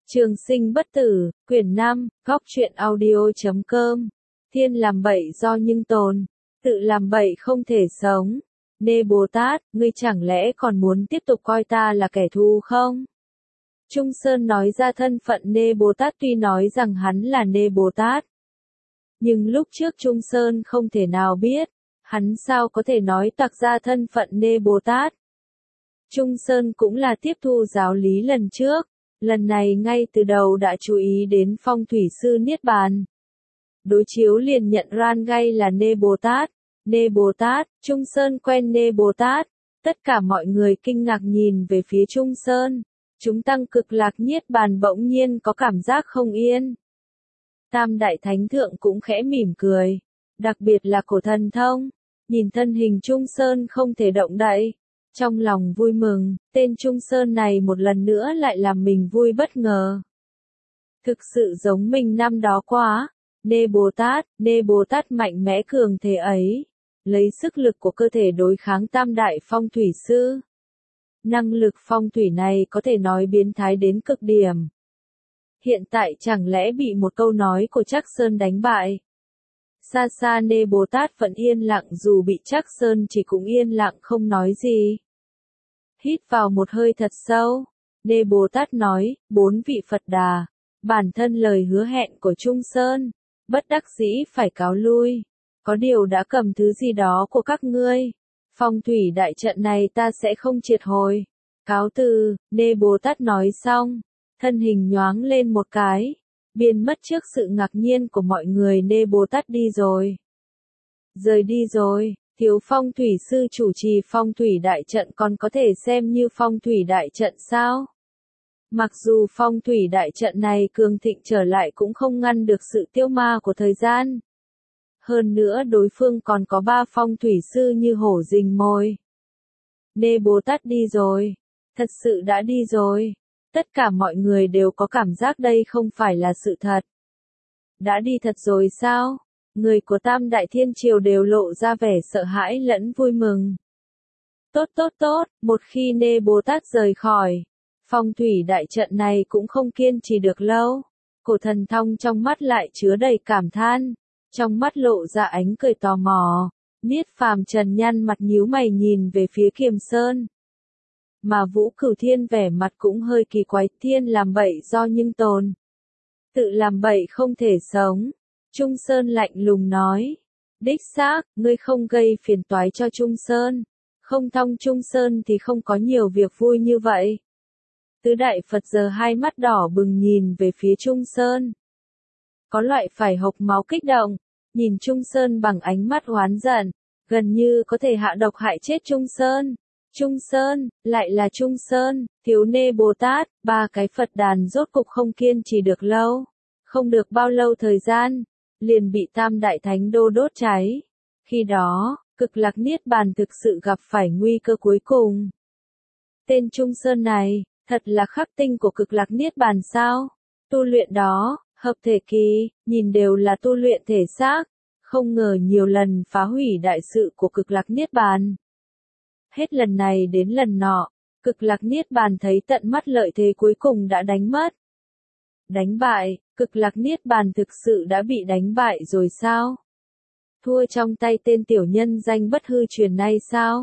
Trường sinh bất tử, quyển 5, góc truyện audio.com. Thiên làm bậy do nhưng tồn, tự làm bậy không thể sống. Nê Bồ Tát, ngươi chẳng lẽ còn muốn tiếp tục coi ta là kẻ thù không? Trung Sơn nói ra thân phận Nê Bồ Tát, tuy nói rằng hắn là Nê Bồ Tát. Nhưng lúc trước Trung Sơn không thể nào biết, hắn sao có thể nói toạc ra thân phận Nê Bồ Tát. Trung Sơn cũng là tiếp thu giáo lý lần trước. Lần này ngay từ đầu đã chú ý đến phong thủy sư Niết Bàn. Đối chiếu liền nhận Ran Gai là Nê Bồ Tát. Nê Bồ Tát, Trung Sơn quen Nê Bồ Tát. Tất cả mọi người kinh ngạc nhìn về phía Trung Sơn. Chúng tăng cực lạc Niết Bàn bỗng nhiên có cảm giác không yên. Tam Đại Thánh Thượng cũng khẽ mỉm cười. Đặc biệt là Cổ Thần Thông. Nhìn thân hình Trung Sơn không thể động đậy. Trong lòng vui mừng, tên Trung Sơn này một lần nữa lại làm mình vui bất ngờ. Thực sự giống mình năm đó quá. Nê Bồ Tát mạnh mẽ cường thế ấy. Lấy sức lực của cơ thể đối kháng tam đại phong thủy sư. Năng lực phong thủy này có thể nói biến thái đến cực điểm. Hiện tại chẳng lẽ bị một câu nói của Trắc Sơn đánh bại. Xa xa Nê Bồ Tát vẫn yên lặng, dù bị Trắc Sơn chỉ cũng yên lặng không nói gì. Hít vào một hơi thật sâu, Nê Bồ Tát nói, 4 vị Phật Đà, bản thân lời hứa hẹn của Trung Sơn, bất đắc dĩ phải cáo lui, có điều đã cầm thứ gì đó của các ngươi, phong thủy đại trận này ta sẽ không triệt hồi, cáo từ. Nê Bồ Tát nói xong, thân hình nhoáng lên một cái, biến mất trước sự ngạc nhiên của mọi người. Nê Bồ Tát đi rồi, rời đi rồi. Thiếu phong thủy sư chủ trì phong thủy đại trận còn có thể xem như phong thủy đại trận sao? Mặc dù phong thủy đại trận này cường thịnh trở lại cũng không ngăn được sự tiêu ma của thời gian. Hơn nữa đối phương còn có 3 phong thủy sư như hổ rình mồi. Nê Bồ Tát đi rồi. Thật sự đã đi rồi. Tất cả mọi người đều có cảm giác đây không phải là sự thật. Đã đi thật rồi sao? Người của Tam Đại Thiên Triều đều lộ ra vẻ sợ hãi lẫn vui mừng. Tốt, một khi Nê Bồ Tát rời khỏi, phong thủy đại trận này cũng không kiên trì được lâu. Cổ Thần Thông trong mắt lại chứa đầy cảm than, trong mắt lộ ra ánh cười tò mò. Niết Phàm Trần nhăn mặt nhíu mày nhìn về phía Kiềm Sơn. Mà Vũ Cửu Thiên vẻ mặt cũng hơi kỳ quái, thiên làm bậy do nhưng tồn. Tự làm bậy không thể sống. Trung Sơn lạnh lùng nói. Đích xác, ngươi không gây phiền toái cho Trung Sơn. Không thông Trung Sơn thì không có nhiều việc vui như vậy. Tứ Đại Phật giờ hai mắt đỏ bừng nhìn về phía Trung Sơn. Có loại phải hộc máu kích động, nhìn Trung Sơn bằng ánh mắt oán giận, gần như có thể hạ độc hại chết Trung Sơn. Trung Sơn, lại là Trung Sơn, thiếu Nê Bồ Tát, 3 cái Phật đàn rốt cục không kiên trì được lâu. Không được bao lâu thời gian, liền bị Tam Đại Thánh Đô đốt cháy. Khi đó, cực lạc Niết Bàn thực sự gặp phải nguy cơ cuối cùng. Tên Trung Sơn này, thật là khắc tinh của cực lạc Niết Bàn sao? Tu luyện đó, hợp thể kỳ, nhìn đều là tu luyện thể xác, không ngờ nhiều lần phá hủy đại sự của cực lạc Niết Bàn. Hết lần này đến lần nọ, cực lạc Niết Bàn thấy tận mắt lợi thế cuối cùng đã đánh mất. Đánh bại, cực lạc Niết Bàn thực sự đã bị đánh bại rồi sao? Thua trong tay tên tiểu nhân danh bất hư truyền này sao?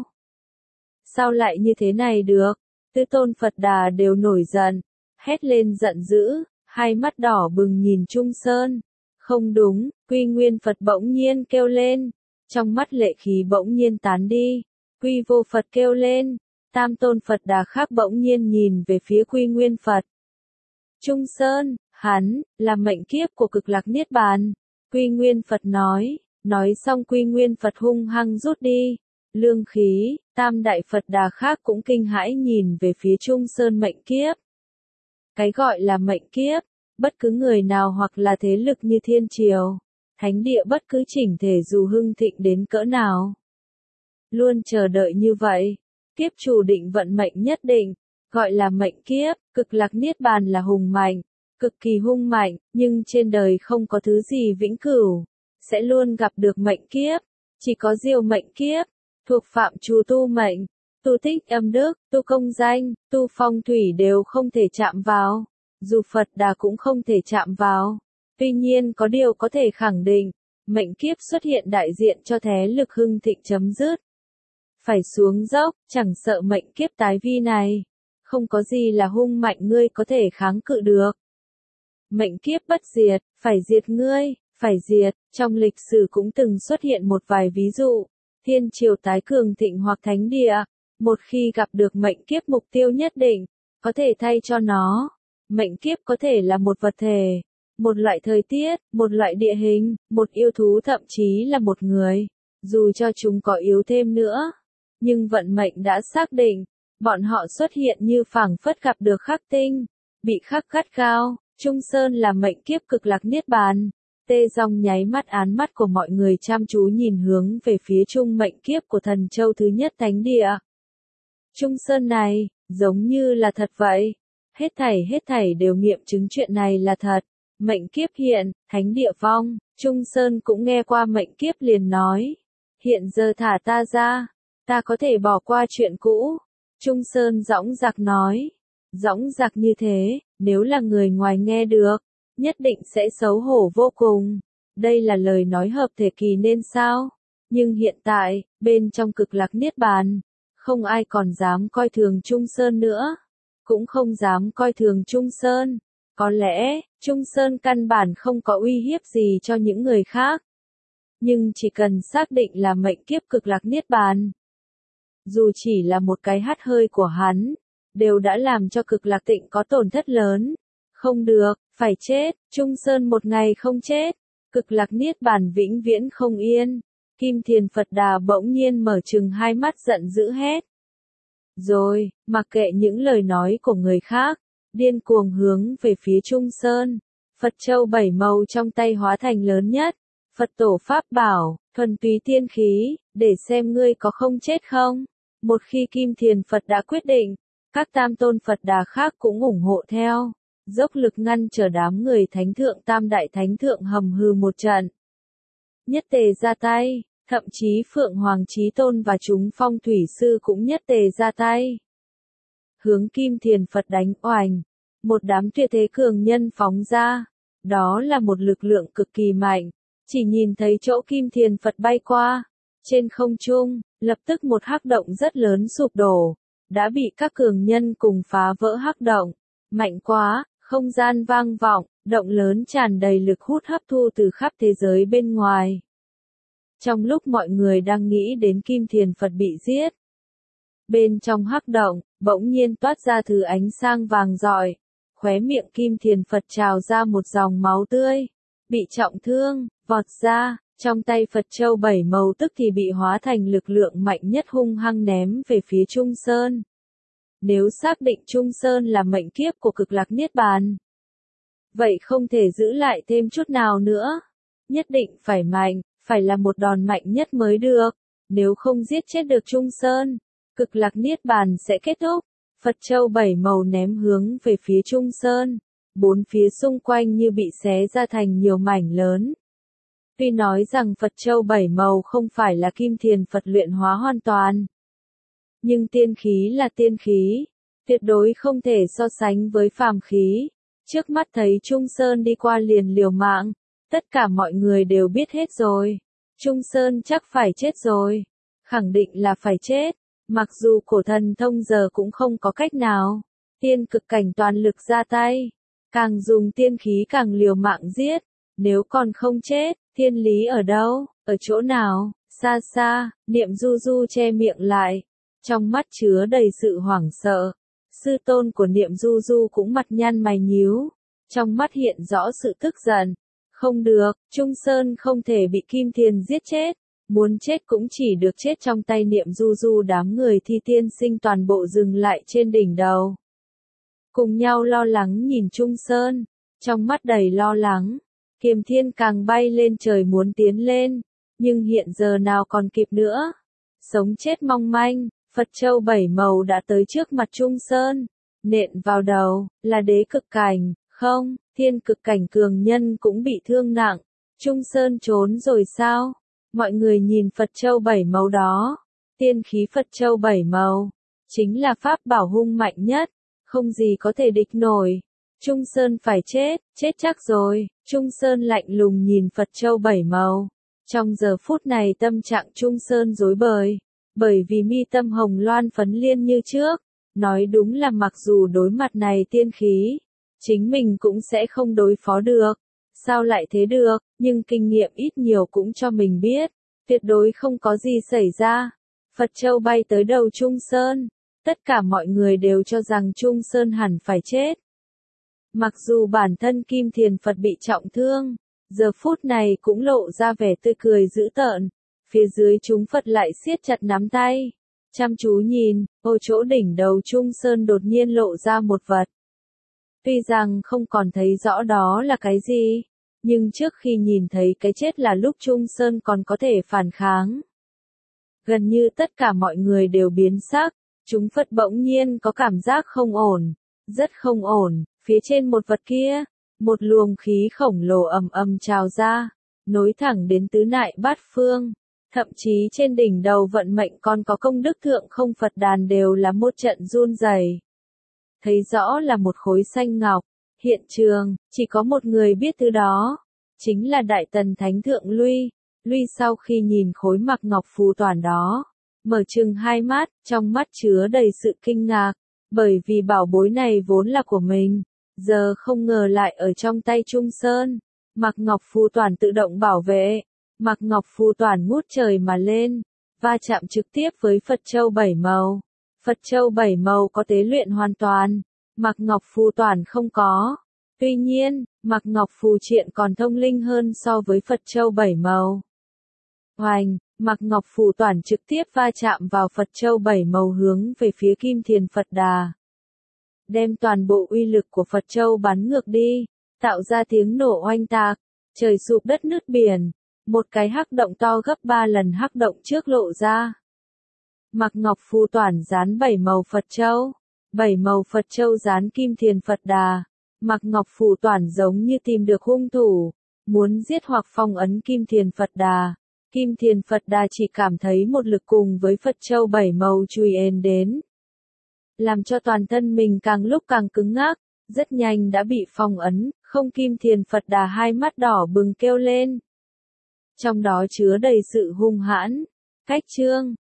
Sao lại như thế này được? Tứ tôn Phật Đà đều nổi giận, hét lên giận dữ, hai mắt đỏ bừng nhìn Trung Sơn. Không đúng, Quy Nguyên Phật bỗng nhiên kêu lên, trong mắt lệ khí bỗng nhiên tán đi. Quy Vô Phật kêu lên, tam tôn Phật Đà khác bỗng nhiên nhìn về phía Quy Nguyên Phật. Trung Sơn, hắn, là mệnh kiếp của cực lạc Niết Bàn. Quy Nguyên Phật nói xong Quy Nguyên Phật hung hăng rút đi. Lương khí, Tam Đại Phật Đà khác cũng kinh hãi nhìn về phía Trung Sơn mệnh kiếp. Cái gọi là mệnh kiếp, bất cứ người nào hoặc là thế lực như thiên triều, thánh địa bất cứ chỉnh thể dù hưng thịnh đến cỡ nào. Luôn chờ đợi như vậy, kiếp chủ định vận mệnh nhất định, gọi là mệnh kiếp. Cực lạc Niết Bàn là hùng mạnh, cực kỳ hung mạnh, nhưng trên đời không có thứ gì vĩnh cửu, sẽ luôn gặp được mệnh kiếp, chỉ có diệu mệnh kiếp, thuộc phạm trù tu mệnh, tu tích âm đức, tu công danh, tu phong thủy đều không thể chạm vào. dù Phật Đà cũng không thể chạm vào. Tuy nhiên có điều có thể khẳng định, mệnh kiếp xuất hiện đại diện cho thế lực hưng thịnh chấm dứt. Phải xuống dốc, chẳng sợ mệnh kiếp tái vi này. Không có gì là hung mạnh ngươi có thể kháng cự được. Mệnh kiếp bất diệt, phải diệt ngươi, phải diệt. Trong lịch sử cũng từng xuất hiện một vài ví dụ. Thiên triều tái cường thịnh hoặc thánh địa. Một khi gặp được mệnh kiếp mục tiêu nhất định, có thể thay cho nó. Mệnh kiếp có thể là một vật thể, một loại thời tiết, một loại địa hình, một yêu thú, thậm chí là một người. Dù cho chúng có yếu thêm nữa, nhưng vận mệnh đã xác định, bọn họ xuất hiện như phảng phất gặp được khắc tinh, bị khắc gắt gao. Trung Sơn là mệnh kiếp cực lạc niết bàn. Tê Dòng nháy mắt, án mắt của mọi người chăm chú nhìn hướng về phía trung mệnh kiếp của Thần Châu thứ nhất thánh địa. Trung Sơn này, giống như là thật vậy. Hết thảy đều nghiệm chứng chuyện này là thật. Mệnh kiếp hiện, thánh địa vong. Trung Sơn cũng nghe qua mệnh kiếp liền nói. Hiện giờ thả ta ra, ta có thể bỏ qua chuyện cũ. Trung Sơn dõng dạc nói. Dõng dạc như thế, nếu là người ngoài nghe được, nhất định sẽ xấu hổ vô cùng. Đây là lời nói hợp thể kỳ nên sao? Nhưng hiện tại, bên trong cực lạc niết bàn, không ai còn dám coi thường Trung Sơn nữa. Cũng không dám coi thường Trung Sơn. Có lẽ, Trung Sơn căn bản không có uy hiếp gì cho những người khác. Nhưng chỉ cần xác định là mệnh kiếp cực lạc niết bàn, dù chỉ là một cái hắt hơi của hắn, đều đã làm cho cực lạc tịnh có tổn thất lớn. Không được, phải chết. Trung Sơn một ngày không chết, cực lạc niết bàn vĩnh viễn không yên. Kim Thiền Phật Đà bỗng nhiên mở trừng hai mắt giận dữ hét. Rồi, mặc kệ những lời nói của người khác, điên cuồng hướng về phía Trung Sơn. Phật châu 7 màu trong tay hóa thành lớn nhất. Phật tổ Pháp bảo, thuần túy tiên khí, để xem ngươi có không chết không. Một khi Kim Thiền Phật đã quyết định, các tam tôn Phật Đà khác cũng ủng hộ theo. Dốc lực ngăn trở đám người thánh thượng tam đại thánh thượng hầm hừ một trận. Nhất tề ra tay, thậm chí Phượng Hoàng Chí Tôn và chúng phong thủy sư cũng nhất tề ra tay. Hướng Kim Thiền Phật đánh oành, một đám tuyệt thế cường nhân phóng ra. Đó là một lực lượng cực kỳ mạnh, chỉ nhìn thấy chỗ Kim Thiền Phật bay qua. Trên không trung, lập tức một hắc động rất lớn sụp đổ, đã bị các cường nhân cùng phá vỡ hắc động. Mạnh quá, không gian vang vọng, động lớn tràn đầy lực hút hấp thu từ khắp thế giới bên ngoài. Trong lúc mọi người đang nghĩ đến Kim Thiền Phật bị giết, bên trong hắc động, bỗng nhiên toát ra thứ ánh sáng vàng rọi. Khóe miệng Kim Thiền Phật trào ra một dòng máu tươi. Bị trọng thương, vọt ra, trong tay Phật châu 7 màu tức thì bị hóa thành lực lượng mạnh nhất hung hăng ném về phía Trung Sơn. Nếu xác định Trung Sơn là mệnh kiếp của cực lạc niết bàn, vậy không thể giữ lại thêm chút nào nữa. Nhất định phải mạnh, phải là một đòn mạnh nhất mới được. Nếu không giết chết được Trung Sơn, cực lạc niết bàn sẽ kết thúc. Phật châu 7 màu ném hướng về phía Trung Sơn. Bốn phía xung quanh như bị xé ra thành nhiều mảnh lớn. Tuy nói rằng Phật châu 7 màu không phải là Kim Thiền Phật luyện hóa hoàn toàn, nhưng tiên khí là tiên khí, tuyệt đối không thể so sánh với phàm khí. Trước mắt thấy Trung Sơn đi qua liền liều mạng, tất cả mọi người đều biết hết rồi. Trung Sơn chắc phải chết rồi, khẳng định là phải chết, mặc dù cổ thần thông giờ cũng không có cách nào. Tiên cực cảnh toàn lực ra tay, càng dùng tiên khí càng liều mạng giết. Nếu còn không chết, thiên lý ở đâu, ở chỗ nào? Xa xa, Niệm Du Du che miệng lại, trong mắt chứa đầy sự hoảng sợ. Sư tôn của Niệm Du Du cũng mặt nhăn mày nhíu, trong mắt hiện rõ sự tức giận. Không được, Trung Sơn không thể bị Kim Thiền giết chết, muốn chết cũng chỉ được chết trong tay Niệm Du Du. Đám người Thi Tiên Sinh toàn bộ dừng lại trên đỉnh đầu, cùng nhau lo lắng nhìn Trung Sơn, trong mắt đầy lo lắng. Kiềm Thiên càng bay lên trời muốn tiến lên, nhưng hiện giờ nào còn kịp nữa. Sống chết mong manh, Phật châu 7 màu đã tới trước mặt Trung Sơn, nện vào đầu, là đế cực cảnh, không, thiên cực cảnh cường nhân cũng bị thương nặng. Trung Sơn trốn rồi sao? Mọi người nhìn Phật châu 7 màu đó, tiên khí Phật châu 7 màu, chính là pháp bảo hung mạnh nhất, không gì có thể địch nổi. Trung Sơn phải chết, chết chắc rồi. Trung Sơn lạnh lùng nhìn Phật châu bảy màu. Trong giờ phút này tâm trạng Trung Sơn rối bời, bởi vì mi tâm hồng loan phấn liên như trước. Nói đúng là mặc dù đối mặt này tiên khí, chính mình cũng sẽ không đối phó được. Sao lại thế được, nhưng kinh nghiệm ít nhiều cũng cho mình biết, tuyệt đối không có gì xảy ra. Phật châu bay tới đầu Trung Sơn, tất cả mọi người đều cho rằng Trung Sơn hẳn phải chết. Mặc dù bản thân Kim Thiền Phật bị trọng thương, giờ phút này cũng lộ ra vẻ tươi cười dữ tợn, phía dưới chúng Phật lại siết chặt nắm tay. Chăm chú nhìn, ở chỗ đỉnh đầu Trung Sơn đột nhiên lộ ra một vật. Tuy rằng không còn thấy rõ đó là cái gì, nhưng trước khi nhìn thấy cái chết là lúc Trung Sơn còn có thể phản kháng. Gần như tất cả mọi người đều biến sắc, chúng Phật bỗng nhiên có cảm giác không ổn, rất không ổn, phía trên một vật kia, một luồng khí khổng lồ ầm ầm trào ra, nối thẳng đến tứ nại bát phương. Thậm chí trên đỉnh đầu vận mệnh còn có công đức thượng không Phật đàn đều là một trận run rẩy. Thấy rõ là một khối xanh ngọc, hiện trường, chỉ có một người biết thứ đó, chính là Đại Tần Thánh Thượng Luy. Luy sau khi nhìn khối mặc ngọc phù toàn đó, mở trừng hai mắt, trong mắt chứa đầy sự kinh ngạc, bởi vì bảo bối này vốn là của mình, giờ không ngờ lại ở trong tay Trung Sơn. Mặc ngọc phù toàn tự động bảo vệ. Mặc ngọc phù toàn ngút trời mà lên, va chạm trực tiếp với Phật châu bảy màu. Phật châu bảy màu có tế luyện hoàn toàn, mặc ngọc phù toàn không có. Tuy nhiên, mặc ngọc phù triện còn thông linh hơn so với Phật châu bảy màu. Hoành, mặc ngọc phù toàn trực tiếp va chạm vào Phật châu bảy màu hướng về phía Kim Thiền Phật Đà. Đem toàn bộ uy lực của Phật châu bắn ngược đi, tạo ra tiếng nổ oanh tạc, trời sụp đất nứt biển. Một cái hắc động to gấp 3 lần hắc động trước lộ ra. Mặc ngọc phù toàn dán 7 màu Phật châu. 7 màu Phật châu dán Kim Thiền Phật Đà. Mặc ngọc phù toàn giống như tìm được hung thủ, muốn giết hoặc phong ấn Kim Thiền Phật Đà. Kim Thiền Phật Đà chỉ cảm thấy một lực cùng với Phật châu 7 màu chùi ền đến, làm cho toàn thân mình càng lúc càng cứng ngắc, rất nhanh đã bị phong ấn, không. Kim Thiền Phật Đà hai mắt đỏ bừng kêu lên. Trong đó chứa đầy sự hung hãn, cách chương.